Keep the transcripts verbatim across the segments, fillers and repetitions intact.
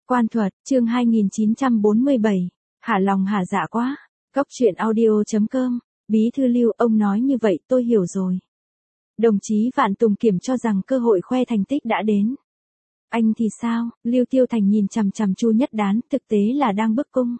Quan thuật, chương hai nghìn chín trăm bốn mươi bảy. Hả lòng hả dạ quá. Cóc truyện audio chấm com. Bí thư Lưu, ông nói như vậy tôi hiểu rồi. Đồng chí Vạn Tùng Kiểm cho rằng cơ hội khoe thành tích đã đến. Anh thì sao? Lưu Tiêu Thành nhìn chằm chằm Chu Nhất Đán, thực tế là đang bức cung.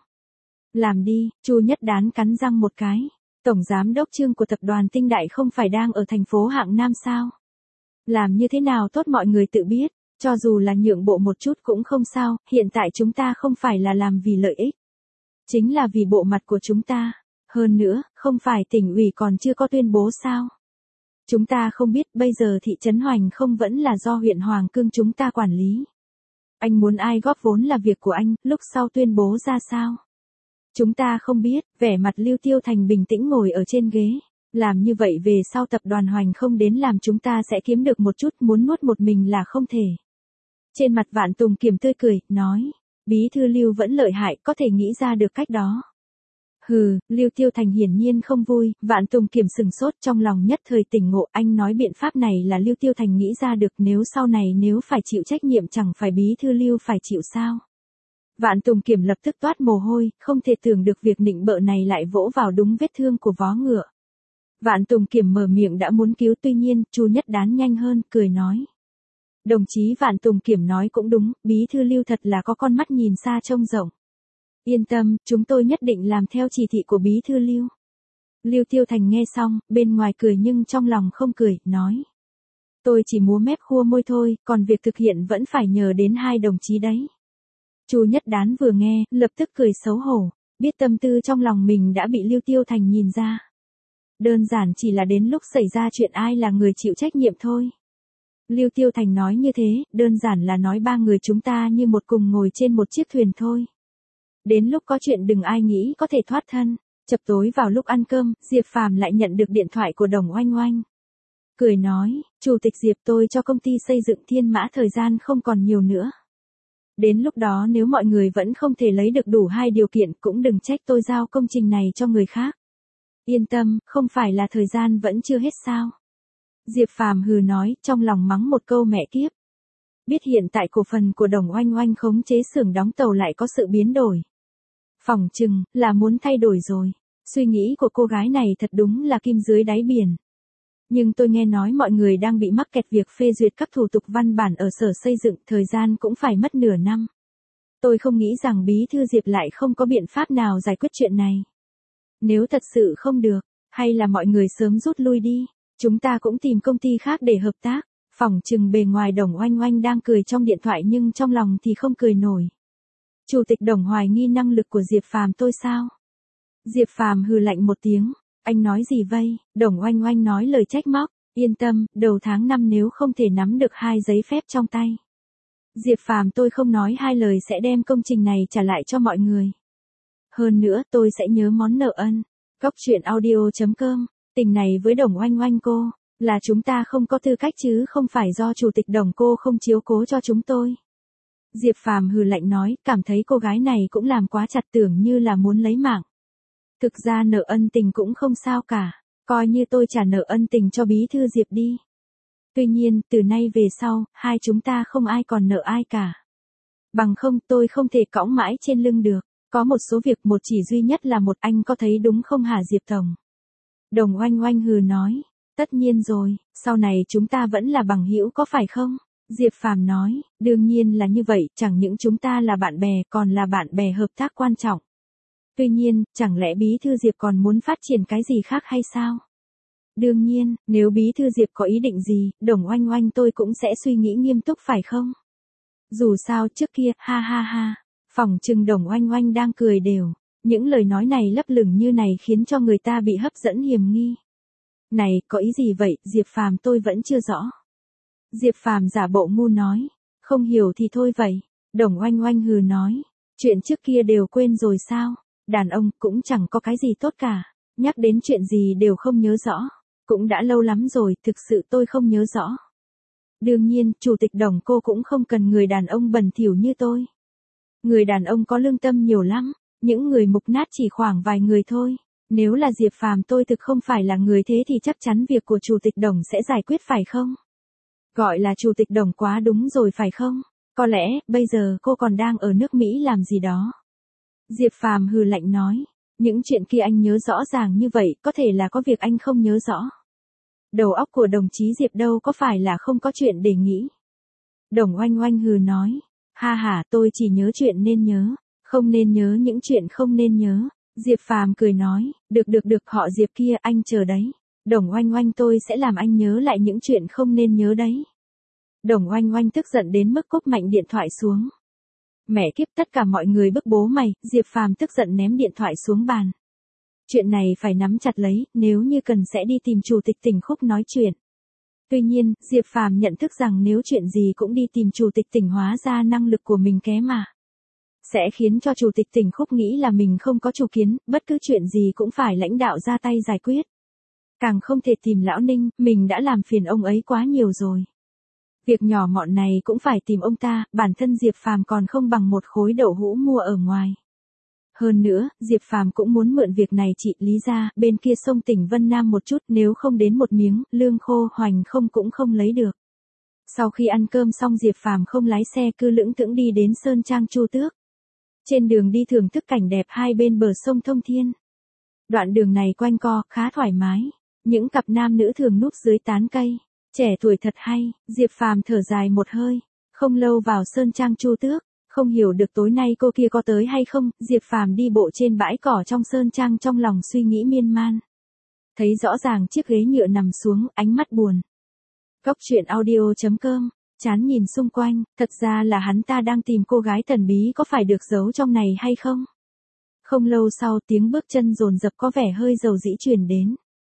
Làm đi, Chu Nhất Đán cắn răng một cái. Tổng giám đốc Trương của tập đoàn Tinh Đại không phải đang ở thành phố Hạng Nam sao? Làm như thế nào tốt mọi người tự biết. Cho dù là nhượng bộ một chút cũng không sao, hiện tại chúng ta không phải là làm vì lợi ích. Chính là vì bộ mặt của chúng ta. Hơn nữa, không phải tỉnh ủy còn chưa có tuyên bố sao? Chúng ta không biết bây giờ thị trấn Hoành không vẫn là do huyện Hoàng Cương chúng ta quản lý. Anh muốn ai góp vốn là việc của anh, lúc sau tuyên bố ra sao? Chúng ta không biết, vẻ mặt Lưu Tiêu Thành bình tĩnh ngồi ở trên ghế. Làm như vậy về sau tập đoàn Hoành không đến làm chúng ta sẽ kiếm được một chút, muốn nuốt một mình là không thể. Trên mặt Vạn Tùng Kiểm tươi cười, nói, bí thư Lưu vẫn lợi hại, có thể nghĩ ra được cách đó. Hừ, Lưu Tiêu Thành hiển nhiên không vui, Vạn Tùng Kiểm sừng sốt trong lòng nhất thời tỉnh ngộ, anh nói biện pháp này là Lưu Tiêu Thành nghĩ ra được, nếu sau này nếu phải chịu trách nhiệm chẳng phải bí thư Lưu phải chịu sao. Vạn Tùng Kiểm lập tức toát mồ hôi, không thể tưởng được việc nịnh bợ này lại vỗ vào đúng vết thương của vó ngựa. Vạn Tùng Kiểm mở miệng đã muốn cứu, tuy nhiên, Chu Nhất Đán nhanh hơn, cười nói. Đồng chí Vạn Tùng Kiểm nói cũng đúng, bí thư Lưu thật là có con mắt nhìn xa trông rộng. Yên tâm, chúng tôi nhất định làm theo chỉ thị của bí thư Lưu. Lưu Tiêu Thành nghe xong, bên ngoài cười nhưng trong lòng không cười, nói. Tôi chỉ múa mép khua môi thôi, còn việc thực hiện vẫn phải nhờ đến hai đồng chí đấy. Chu Nhất Đán vừa nghe, lập tức cười xấu hổ, biết tâm tư trong lòng mình đã bị Lưu Tiêu Thành nhìn ra. Đơn giản chỉ là đến lúc xảy ra chuyện ai là người chịu trách nhiệm thôi. Lưu Tiêu Thành nói như thế, đơn giản là nói ba người chúng ta như một cùng ngồi trên một chiếc thuyền thôi. Đến lúc có chuyện đừng ai nghĩ có thể thoát thân. Chập tối vào lúc ăn cơm, Diệp Phàm lại nhận được điện thoại của Đồng Oanh Oanh. Cười nói, Chủ tịch Diệp, tôi cho công ty xây dựng Thiên Mã thời gian không còn nhiều nữa. Đến lúc đó nếu mọi người vẫn không thể lấy được đủ hai điều kiện cũng đừng trách tôi giao công trình này cho người khác. Yên tâm, không phải là thời gian vẫn chưa hết sao. Diệp Phàm hừ nói, trong lòng mắng một câu mẹ kiếp. Biết hiện tại cổ phần của Đồng Oanh Oanh khống chế xưởng đóng tàu lại có sự biến đổi. Phỏng chừng, là muốn thay đổi rồi. Suy nghĩ của cô gái này thật đúng là kim dưới đáy biển. Nhưng tôi nghe nói mọi người đang bị mắc kẹt việc phê duyệt các thủ tục văn bản ở sở xây dựng, thời gian cũng phải mất nửa năm. Tôi không nghĩ rằng bí thư Diệp lại không có biện pháp nào giải quyết chuyện này. Nếu thật sự không được, hay là mọi người sớm rút lui đi, chúng ta cũng tìm công ty khác để hợp tác. Phỏng chừng bề ngoài Đồng Oanh Oanh đang cười trong điện thoại nhưng trong lòng thì không cười nổi. Chủ tịch Đồng hoài nghi năng lực của Diệp Phàm tôi sao? Diệp Phàm hừ lạnh một tiếng, anh nói gì vây? Đồng Oanh Oanh nói lời trách móc, yên tâm, đầu tháng năm nếu không thể nắm được hai giấy phép trong tay. Diệp Phàm tôi không nói hai lời sẽ đem công trình này trả lại cho mọi người. Hơn nữa tôi sẽ nhớ món nợ ân. Cóc truyện audio chấm com, tình này với Đồng Oanh Oanh cô, là chúng ta không có tư cách chứ không phải do Chủ tịch Đồng cô không chiếu cố cho chúng tôi. Diệp Phàm hừ lạnh nói, cảm thấy cô gái này cũng làm quá chặt, tưởng như là muốn lấy mạng. Thực ra nợ ân tình cũng không sao cả, coi như tôi trả nợ ân tình cho bí thư Diệp đi. Tuy nhiên, từ nay về sau, hai chúng ta không ai còn nợ ai cả. Bằng không tôi không thể cõng mãi trên lưng được, có một số việc một chỉ duy nhất là một, anh có thấy đúng không hả Diệp Tổng? Đồng Oanh Oanh hừ nói, tất nhiên rồi, sau này chúng ta vẫn là bằng hữu có phải không? Diệp Phàm nói, đương nhiên là như vậy, chẳng những chúng ta là bạn bè còn là bạn bè hợp tác quan trọng. Tuy nhiên, chẳng lẽ bí thư Diệp còn muốn phát triển cái gì khác hay sao? Đương nhiên, nếu bí thư Diệp có ý định gì, Đồng Oanh Oanh tôi cũng sẽ suy nghĩ nghiêm túc phải không? Dù sao trước kia, ha ha ha, phỏng chừng Đồng Oanh Oanh đang cười đều, những lời nói này lấp lửng như này khiến cho người ta bị hấp dẫn hiềm nghi. Này, có ý gì vậy, Diệp Phàm tôi vẫn chưa rõ. Diệp Phàm giả bộ ngu nói, không hiểu thì thôi vậy. Đồng Oanh Oanh hừ nói, chuyện trước kia đều quên rồi sao? Đàn ông cũng chẳng có cái gì tốt cả, nhắc đến chuyện gì đều không nhớ rõ, cũng đã lâu lắm rồi, thực sự tôi không nhớ rõ. Đương nhiên, Chủ tịch Đồng cô cũng không cần người đàn ông bẩn thỉu như tôi. Người đàn ông có lương tâm nhiều lắm, những người mục nát chỉ khoảng vài người thôi. Nếu là Diệp Phàm tôi thực không phải là người thế thì chắc chắn việc của Chủ tịch Đồng sẽ giải quyết phải không? Gọi là Chủ tịch Đồng quá đúng rồi phải không? Có lẽ, bây giờ cô còn đang ở nước Mỹ làm gì đó. Diệp Phàm hừ lạnh nói. Những chuyện kia anh nhớ rõ ràng như vậy, có thể là có việc anh không nhớ rõ. Đầu óc của đồng chí Diệp đâu có phải là không có chuyện để nghĩ. Đồng Oanh Oanh hừ nói. Ha ha, tôi chỉ nhớ chuyện nên nhớ, không nên nhớ những chuyện không nên nhớ. Diệp Phàm cười nói, được được được, họ Diệp kia, anh chờ đấy. Đồng Oanh Oanh, tôi sẽ làm anh nhớ lại những chuyện không nên nhớ đấy. Đồng Oanh Oanh tức giận đến mức cúp mạnh điện thoại xuống. Mẹ kiếp, tất cả mọi người bức bố mày. Diệp Phàm tức giận ném điện thoại xuống bàn. Chuyện này phải nắm chặt lấy, nếu như cần sẽ đi tìm chủ tịch tỉnh Khúc nói chuyện. Tuy nhiên, Diệp Phàm nhận thức rằng nếu chuyện gì cũng đi tìm chủ tịch tỉnh hóa ra năng lực của mình kém mà. Sẽ khiến cho chủ tịch tỉnh Khúc nghĩ là mình không có chủ kiến, bất cứ chuyện gì cũng phải lãnh đạo ra tay giải quyết. Càng không thể tìm Lão Ninh, mình đã làm phiền ông ấy quá nhiều rồi. Việc nhỏ mọn này cũng phải tìm ông ta, bản thân Diệp Phàm còn không bằng một khối đậu hũ mua ở ngoài. Hơn nữa, Diệp Phàm cũng muốn mượn việc này trị Lý ra, bên kia sông tỉnh Vân Nam một chút, nếu không đến một miếng, lương khô hoành không cũng không lấy được. Sau khi ăn cơm xong Diệp Phàm không lái xe cứ lững thững đi đến Sơn Trang Chu Tước. Trên đường đi thưởng thức cảnh đẹp hai bên bờ sông thông thiên. Đoạn đường này quanh co, khá thoải mái. Những cặp nam nữ thường núp dưới tán cây. Trẻ tuổi thật hay, Diệp Phàm thở dài một hơi. Không lâu vào Sơn Trang Chu Tước, không hiểu được tối nay cô kia có tới hay không. Diệp Phàm đi bộ trên bãi cỏ trong Sơn Trang trong lòng suy nghĩ miên man. Thấy rõ ràng chiếc ghế nhựa nằm xuống, ánh mắt buồn. Cốc truyện audio chấm com, chán nhìn xung quanh, thật ra là hắn ta đang tìm cô gái thần bí có phải được giấu trong này hay không? Không lâu sau tiếng bước chân dồn dập có vẻ hơi dầu dĩ truyền đến.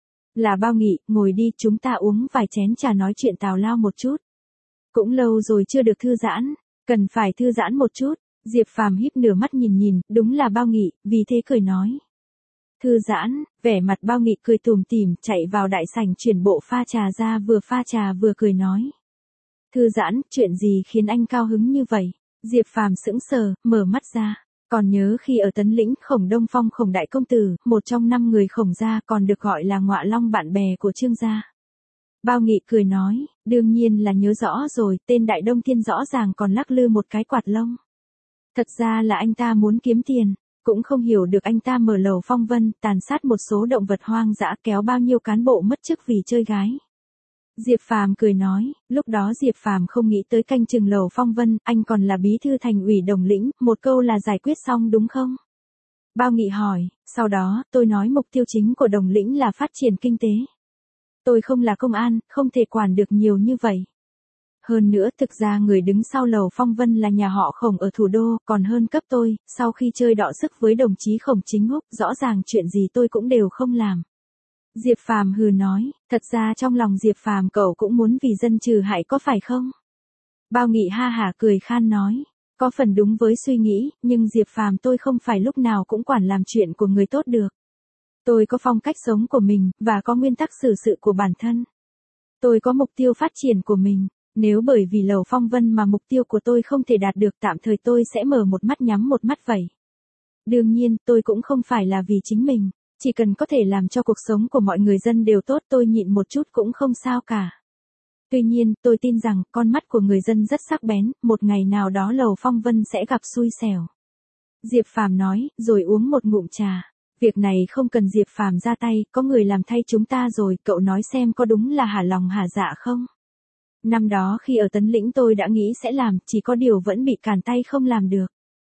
Là Bao Nghị, ngồi đi, chúng ta uống vài chén trà nói chuyện tào lao một chút. Cũng lâu rồi chưa được thư giãn, cần phải thư giãn một chút. Diệp Phàm híp nửa mắt nhìn nhìn, đúng là Bao Nghị, vì thế cười nói. Thư giãn, vẻ mặt Bao Nghị cười tủm tỉm, chạy vào đại sảnh chuyển bộ pha trà ra, vừa pha trà vừa cười nói. Thư giãn, chuyện gì khiến anh cao hứng như vậy? Diệp Phàm sững sờ, mở mắt ra. Còn nhớ khi ở Tấn Lĩnh, Khổng Đông Phong Khổng đại công tử, một trong năm người Khổng gia, còn được gọi là Ngọa Long bạn bè của Trương gia. Bao Nghị cười nói, đương nhiên là nhớ rõ rồi, tên Đại Đông Thiên rõ ràng còn lắc lư một cái quạt lông. Thật ra là anh ta muốn kiếm tiền, cũng không hiểu được anh ta mở lầu phong vân, tàn sát một số động vật hoang dã, kéo bao nhiêu cán bộ mất chức vì chơi gái. Diệp Phàm cười nói, lúc đó Diệp Phàm không nghĩ tới canh chừng lầu phong vân, anh còn là bí thư thành ủy Đồng Lĩnh, một câu là giải quyết xong đúng không? Bao Nghị hỏi, sau đó, tôi nói mục tiêu chính của Đồng Lĩnh là phát triển kinh tế. Tôi không là công an, không thể quản được nhiều như vậy. Hơn nữa, thực ra người đứng sau lầu phong vân là nhà họ Khổng ở thủ đô, còn hơn cấp tôi, sau khi chơi đọ sức với đồng chí Khổng Chính Húc, rõ ràng chuyện gì tôi cũng đều không làm. Diệp Phàm hừ nói, thật ra trong lòng Diệp Phàm cậu cũng muốn vì dân trừ hại có phải không? Bao Nghị ha hả cười khan nói, có phần đúng với suy nghĩ, nhưng Diệp Phàm tôi không phải lúc nào cũng quản làm chuyện của người tốt được. Tôi có phong cách sống của mình, và có nguyên tắc xử sự của bản thân. Tôi có mục tiêu phát triển của mình, nếu bởi vì lầu phong vân mà mục tiêu của tôi không thể đạt được tạm thời tôi sẽ mở một mắt nhắm một mắt vậy. Đương nhiên, tôi cũng không phải là vì chính mình. Chỉ cần có thể làm cho cuộc sống của mọi người dân đều tốt tôi nhịn một chút cũng không sao cả. Tuy nhiên, tôi tin rằng, con mắt của người dân rất sắc bén, một ngày nào đó lầu phong vân sẽ gặp xui xẻo. Diệp Phàm nói, rồi uống một ngụm trà. Việc này không cần Diệp Phàm ra tay, có người làm thay chúng ta rồi, cậu nói xem có đúng là hả lòng hả dạ không? Năm đó khi ở Tấn Lĩnh tôi đã nghĩ sẽ làm, chỉ có điều vẫn bị cản tay không làm được.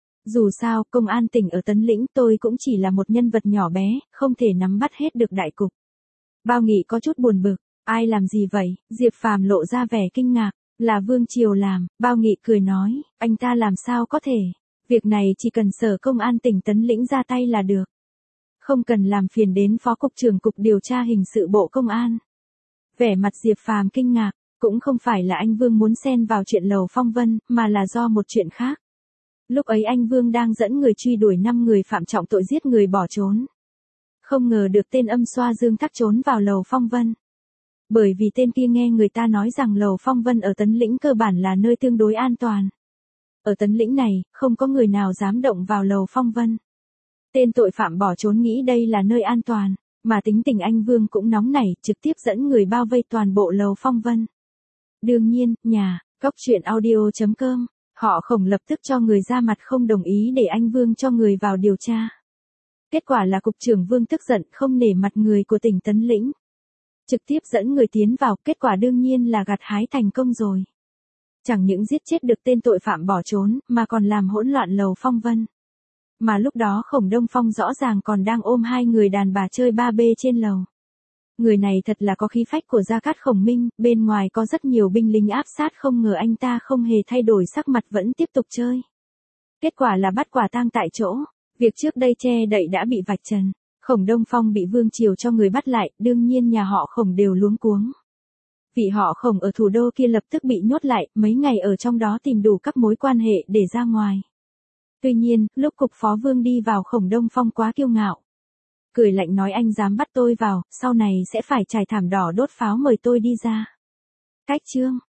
Dù sao, công an tỉnh ở Tấn Lĩnh tôi cũng chỉ là một nhân vật nhỏ bé, không thể nắm bắt hết được đại cục. Bao Nghị có chút buồn bực, ai làm gì vậy? Diệp Phàm lộ ra vẻ kinh ngạc, là Vương Triều làm. Bao Nghị cười nói, anh ta làm sao có thể? Việc này chỉ cần sở công an tỉnh Tấn Lĩnh ra tay là được. Không cần làm phiền đến Phó Cục trưởng Cục Điều tra Hình sự Bộ Công an. Vẻ mặt Diệp Phàm kinh ngạc, cũng không phải là anh Vương muốn xen vào chuyện lầu phong vân, mà là do một chuyện khác. Lúc ấy anh Vương đang dẫn người truy đuổi năm người phạm trọng tội giết người bỏ trốn. Không ngờ được tên âm xoa Dương Thắc trốn vào lầu phong vân. Bởi vì tên kia nghe người ta nói rằng lầu phong vân ở Tấn Lĩnh cơ bản là nơi tương đối an toàn. Ở Tấn Lĩnh này, không có người nào dám động vào lầu phong vân. Tên tội phạm bỏ trốn nghĩ đây là nơi an toàn, mà tính tình anh Vương cũng nóng nảy, trực tiếp dẫn người bao vây toàn bộ lầu phong vân. Đương nhiên, nhà, cốc truyện audio chấm com Họ Khổng lập tức cho người ra mặt không đồng ý để anh Vương cho người vào điều tra. Kết quả là cục trưởng Vương tức giận không nể mặt người của tỉnh Tấn Lĩnh. Trực tiếp dẫn người tiến vào, kết quả đương nhiên là gặt hái thành công rồi. Chẳng những giết chết được tên tội phạm bỏ trốn, mà còn làm hỗn loạn lầu phong vân. Mà lúc đó Khổng Đông Phong rõ ràng còn đang ôm hai người đàn bà chơi ba bê trên lầu. Người này thật là có khí phách của Gia Cát Khổng Minh, bên ngoài có rất nhiều binh lính áp sát, không ngờ anh ta không hề thay đổi sắc mặt vẫn tiếp tục chơi. Kết quả là bắt quả tang tại chỗ, việc trước đây che đậy đã bị vạch trần. Khổng Đông Phong bị Vương Triều cho người bắt lại, đương nhiên nhà họ Khổng đều luống cuống. Vị họ Khổng ở thủ đô kia lập tức bị nhốt lại, mấy ngày ở trong đó tìm đủ các mối quan hệ để ra ngoài. Tuy nhiên, lúc cục phó Vương đi vào, Khổng Đông Phong quá kiêu ngạo. Cười lạnh nói anh dám bắt tôi vào, sau này sẽ phải trải thảm đỏ đốt pháo mời tôi đi ra. Cách chương